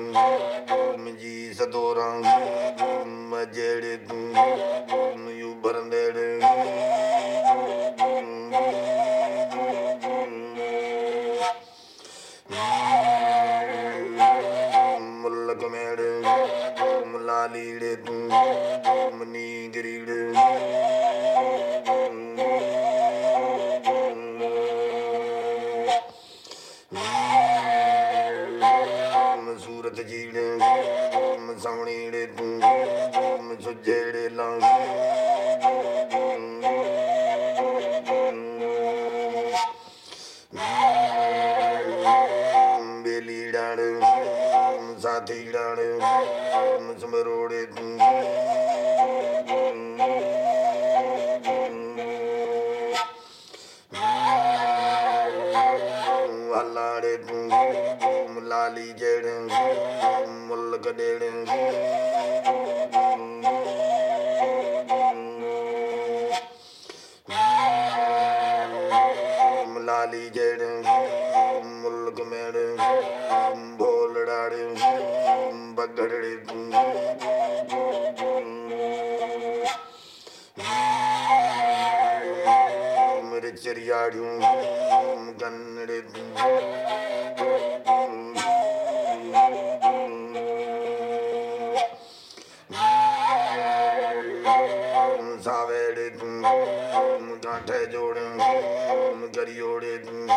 जी सदोरा मजेड़े you बरंदेड़े मुल्क मेड़े लालीड़े money गिरीड़े सूरत जीड़े सवणीड़े सुजेड़े लांग बेली डाड़ साथी डाड़ समरोड़े हल्लाड़े लाली जेड़े मुल्क डेड़े लाली जेड़े मुल्क मेड़े भोल डाड़े बगड़े मेरे चरियाड़ियों गन्नड़े सावेड़े गांठे जोड़े गरियोड़े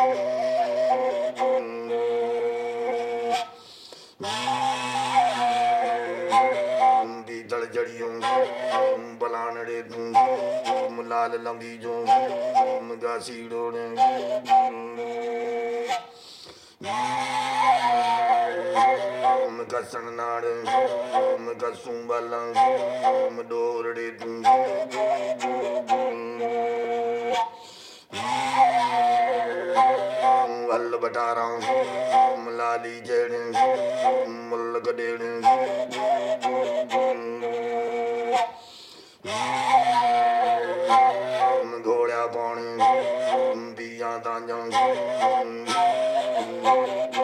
बीतल जड़ियों बलानड़े लाल लंगी जो गासीड़ोड़े कसन नाड़ कसू बाला डोरड़े वल बटारा लाली जेड़े मुल्क डेड़े घोड़ा पाने बिया तांजा